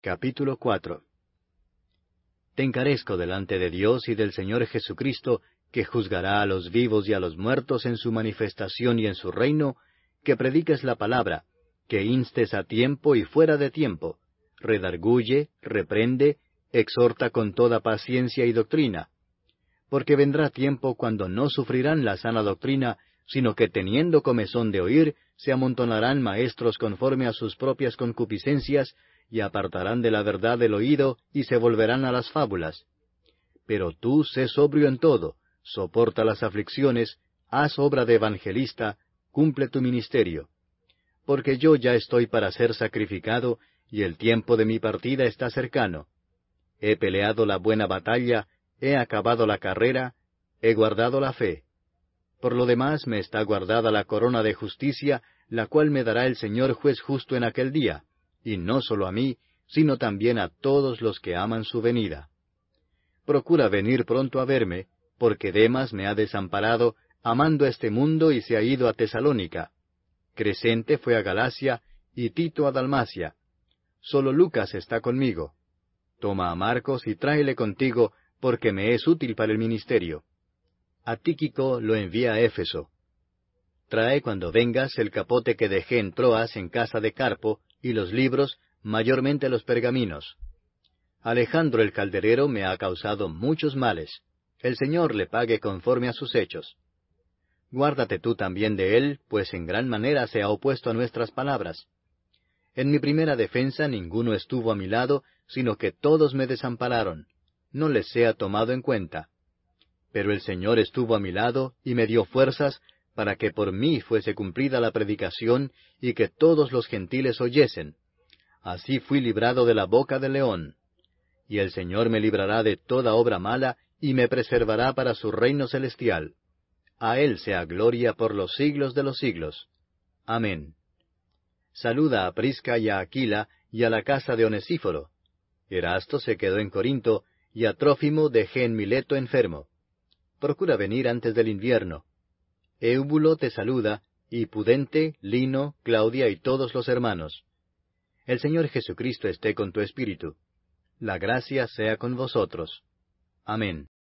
Capítulo 4. Te encarezco delante de Dios y del Señor Jesucristo, que juzgará a los vivos y a los muertos en su manifestación y en su reino, que prediques la palabra, que instes a tiempo y fuera de tiempo, redarguye, reprende, exhorta con toda paciencia y doctrina. Porque vendrá tiempo cuando no sufrirán la sana doctrina, sino que teniendo comezón de oír, se amontonarán maestros conforme a sus propias concupiscencias, y apartarán de la verdad el oído, y se volverán a las fábulas. Pero tú sé sobrio en todo, soporta las aflicciones, haz obra de evangelista, cumple tu ministerio. Porque yo ya estoy para ser sacrificado, y el tiempo de mi partida está cercano. He peleado la buena batalla, he acabado la carrera, he guardado la fe. Por lo demás me está guardada la corona de justicia, la cual me dará el Señor juez justo en aquel día, y no solo a mí, sino también a todos los que aman su venida. Procura venir pronto a verme, porque Demas me ha desamparado, amando este mundo y se ha ido a Tesalónica. Crescente fue a Galacia, y Tito a Dalmacia. Solo Lucas está conmigo. Toma a Marcos y tráele contigo, porque me es útil para el ministerio. A Tíquico lo envía a Éfeso. Trae cuando vengas el capote que dejé en Troas en casa de Carpo, y los libros, mayormente los pergaminos. Alejandro el calderero me ha causado muchos males. El Señor le pague conforme a sus hechos. Guárdate tú también de él, pues en gran manera se ha opuesto a nuestras palabras. En mi primera defensa ninguno estuvo a mi lado, sino que todos me desampararon. No les sea tomado en cuenta. Pero el Señor estuvo a mi lado y me dio fuerzas para que por mí fuese cumplida la predicación y que todos los gentiles oyesen. Así fui librado de la boca del león. Y el Señor me librará de toda obra mala y me preservará para su reino celestial. A Él sea gloria por los siglos de los siglos. Amén. Saluda a Prisca y a Aquila y a la casa de Onesíforo. Erasto se quedó en Corinto, y a Trófimo dejé en Mileto enfermo. Procura venir antes del invierno. Éubulo te saluda, y Pudente, Lino, Claudia y todos los hermanos. El Señor Jesucristo esté con tu espíritu. La gracia sea con vosotros. Amén.